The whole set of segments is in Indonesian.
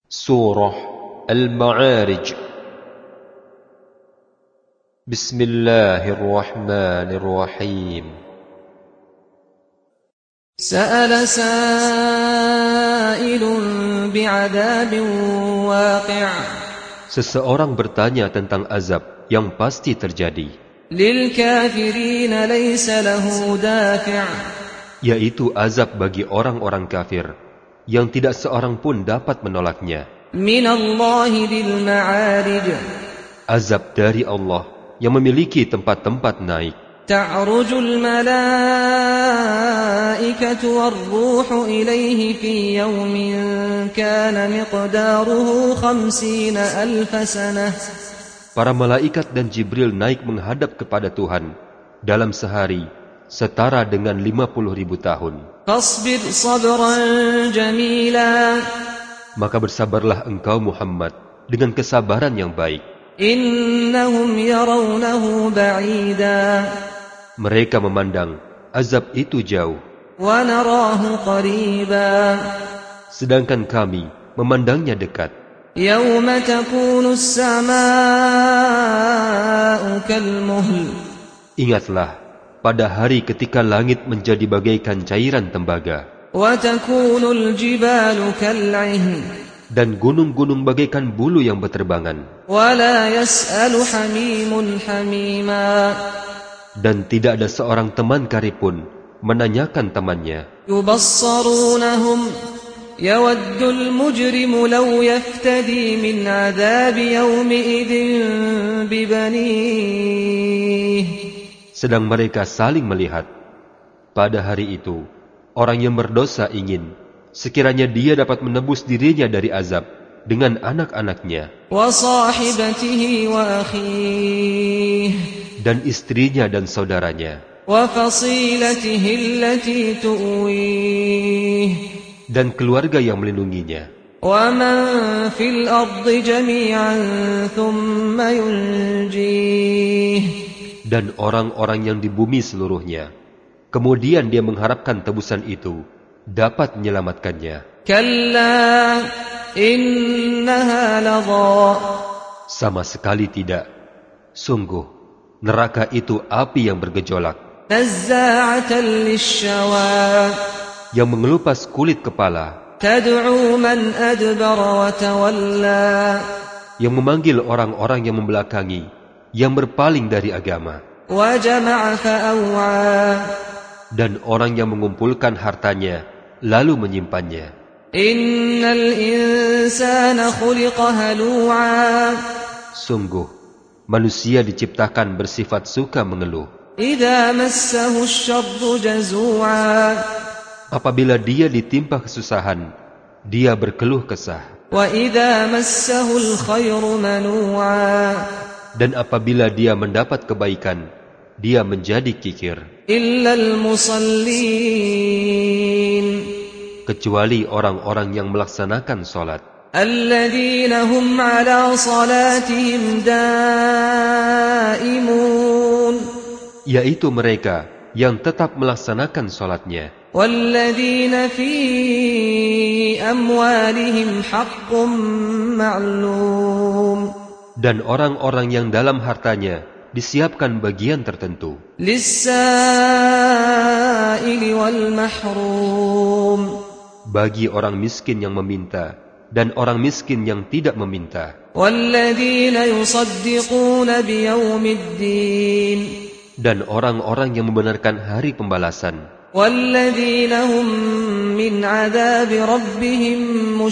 Surah Al-Ma'arij. Bismillahirrahmanirrahim. Sa'ala sa'ilun bi'adabin waqi'. Seseorang bertanya tentang azab yang pasti terjadi. Lil kafirin laysa lahu dafi'. Yaitu azab bagi orang-orang kafir yang tidak seorang pun dapat menolaknya. Minallahi bil ma'arij. Azab dari Allah yang memiliki tempat-tempat naik. Ta'rujul malaikatu war-ruhu ilaihi fi yawmin kana miqdaruhu 50,000 sanah. Para malaikat dan Jibril naik menghadap kepada Tuhan dalam sehari setara dengan 50.000 tahun. Fasbir sabran jamila. Maka bersabarlah engkau Muhammad dengan kesabaran yang baik. Innahum yarawnahu ba'ida. Mereka memandang azab itu jauh. Wa narahu qariba. Sedangkan kami memandangnya dekat. Yawma takunu as-samaa'u kalmuhl. Ingatlah pada hari ketika langit menjadi bagaikan cairan tembaga. Wa takunul jibalu kal'ihn. Dan gunung-gunung bagaikan bulu yang berterbangan. Wa la yas'alu hamimun hamima. Dan tidak ada seorang teman karib pun menanyakan temannya. Yubassarunahum yawaddul mujrimu law yaftadi min 'adzabi yawmi idzin bibanih. Sedang mereka saling melihat. Pada hari itu, orang yang berdosa ingin sekiranya dia dapat menebus dirinya dari azab dengan anak-anaknya, Wa sahibatihi wa akhihi. dan istrinya dan saudaranya, Wa fasilatihi allati tu'wih. dan keluarga yang melindunginya, Wa man fil ardi jami'an thumma yunjih. dan orang-orang yang di bumi seluruhnya. Kemudian dia mengharapkan tebusan itu dapat menyelamatkannya. Kalla innaha ladha. Sama sekali tidak. Sungguh, neraka itu api yang bergejolak, Nazza'atan lishawa. yang mengelupas kulit kepala, Tad'u man adbara wa tawalla. yang memanggil orang-orang yang membelakangi, yang berpaling dari agama, Wa jama'a fa'aw'a. dan orang yang mengumpulkan hartanya lalu menyimpannya. Innal insana khuliqa halu'a. Sungguh, manusia diciptakan bersifat suka mengeluh. Idza massahu asy-syarru jazu'a. Apabila dia ditimpa kesusahan, dia berkeluh kesah. Wa idza massahu al-khairu manu'a. Dan apabila dia mendapat kebaikan, dia menjadi kikir. Illa al-musallin. Kecuali orang-orang yang melaksanakan sholat, Alladzina hum 'ala salatihim daimun. yaitu mereka yang tetap melaksanakan sholatnya. Walladzina fi amwalihim haqqun ma'lum. Dan orang-orang yang dalam hartanya disiapkan bagian tertentu. Lis-sa'ili wal mahrum. Bagi orang miskin yang meminta dan orang miskin yang tidak meminta. Walladzina yusaddiquna biyaumiddin. Dan orang-orang yang membenarkan hari pembalasan. Walladzina hum min 'adzabi rabbihim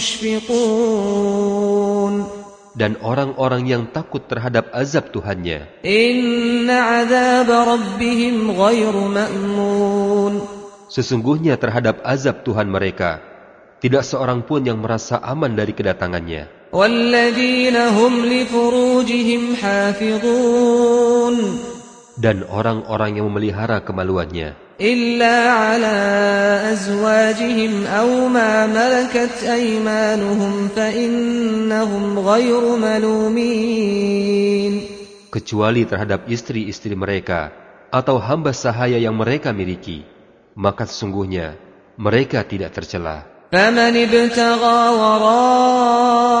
mushfiqun. Dan orang-orang yang takut terhadap azab Tuhannya. Inna 'adzaba rabbihim ghairu ma'mun. Sesungguhnya terhadap azab Tuhan mereka, tidak seorang pun yang merasa aman dari kedatangannya. Walladzina hum li furujihim hafizun. Dan orang-orang yang memelihara kemaluannya, Illa 'ala azwajihim aw ma malakat aymanuhum fa innahum ghairu malumin. kecuali terhadap istri-istri mereka atau hamba sahaya yang mereka miliki, maka sesungguhnya mereka tidak tercela. Faman ibtagha wara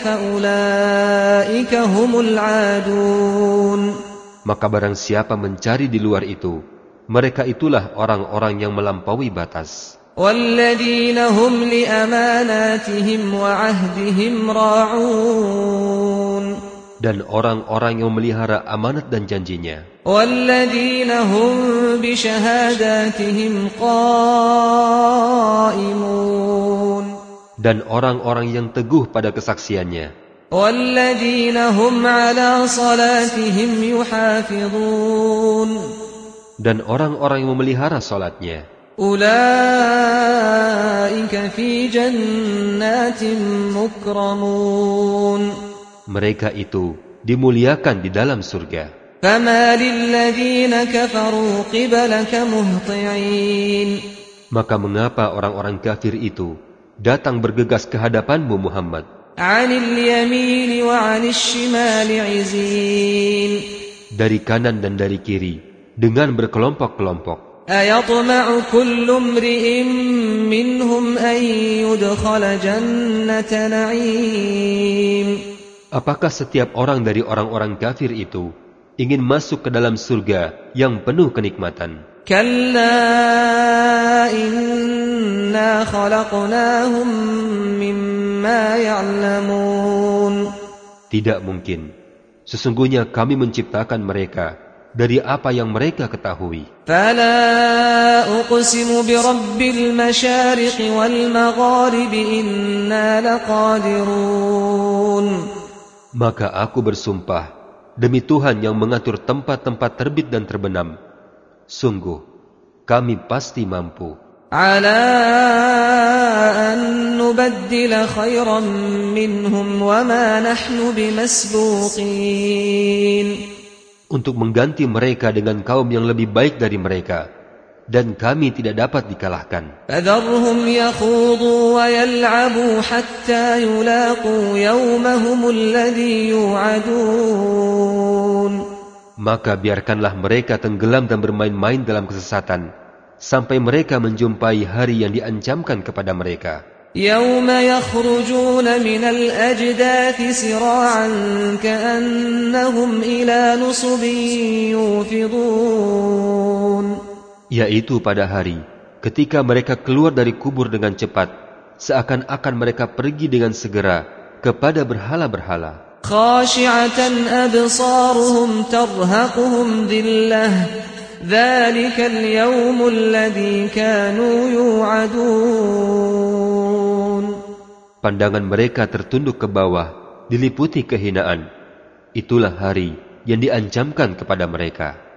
فأولئك هم العادون. Maka barang siapa mencari di luar itu, mereka itulah orang-orang yang melampaui batas. والذين هم لأماناتهم وعهدهم راعون. Dan orang-orang yang memelihara amanat dan janjinya. والذين هم بشهاداتهم قائمون. Dan orang-orang yang teguh pada kesaksiannya. والذين هم على صلاتهم يحافظون. Dan orang-orang yang memelihara salatnya. أولئك في جنات مكرمون. Mereka itu dimuliakan di dalam surga. فما للذين كفروا قبلك مهطعين. Maka mengapa orang-orang kafir itu datang bergegas ke hadapanmu Muhammad? عن اليمين وعن الشمال عزين. Dari kanan dan dari kiri dengan berkelompok-kelompok. أيطمع كل امرئ منهم أن يدخل جنة نعيم. Apakah setiap orang dari orang-orang kafir itu ingin masuk ke dalam surga yang penuh kenikmatan? كلا إنا خلقناهم مما يعلمون. Tidak mungkin. Sesungguhnya kami menciptakan mereka dari apa yang mereka ketahui. فلا أقسم برب المشارق والمغارب إنا لقادرون. Maka aku bersumpah demi Tuhan yang mengatur tempat-tempat terbit dan terbenam. Sungguh, kami pasti mampu. على أن نبدل خيرا منهم وما نحن بمسبوقين. Untuk mengganti mereka dengan kaum yang lebih baik dari mereka, dan kami tidak dapat dikalahkan. فذرهم يخوضوا ويلعبوا حتى يلاقوا يومهم الذي يوعدون. Maka biarkanlah mereka tenggelam dan bermain-main dalam kesesatan, sampai mereka menjumpai hari yang diancamkan kepada mereka. يوم يخرجون من الأجداث سراعا كأنهم إلى نصب يوفضون. Yaitu pada hari ketika mereka keluar dari kubur dengan cepat, seakan-akan mereka pergi dengan segera kepada berhala-berhala. خاشعة أبصارهم ترهقهم ذلة ذلك اليوم الذي كانوا يوعدون. Pandangan mereka tertunduk ke bawah, diliputi kehinaan. Itulah hari yang diancamkan kepada mereka.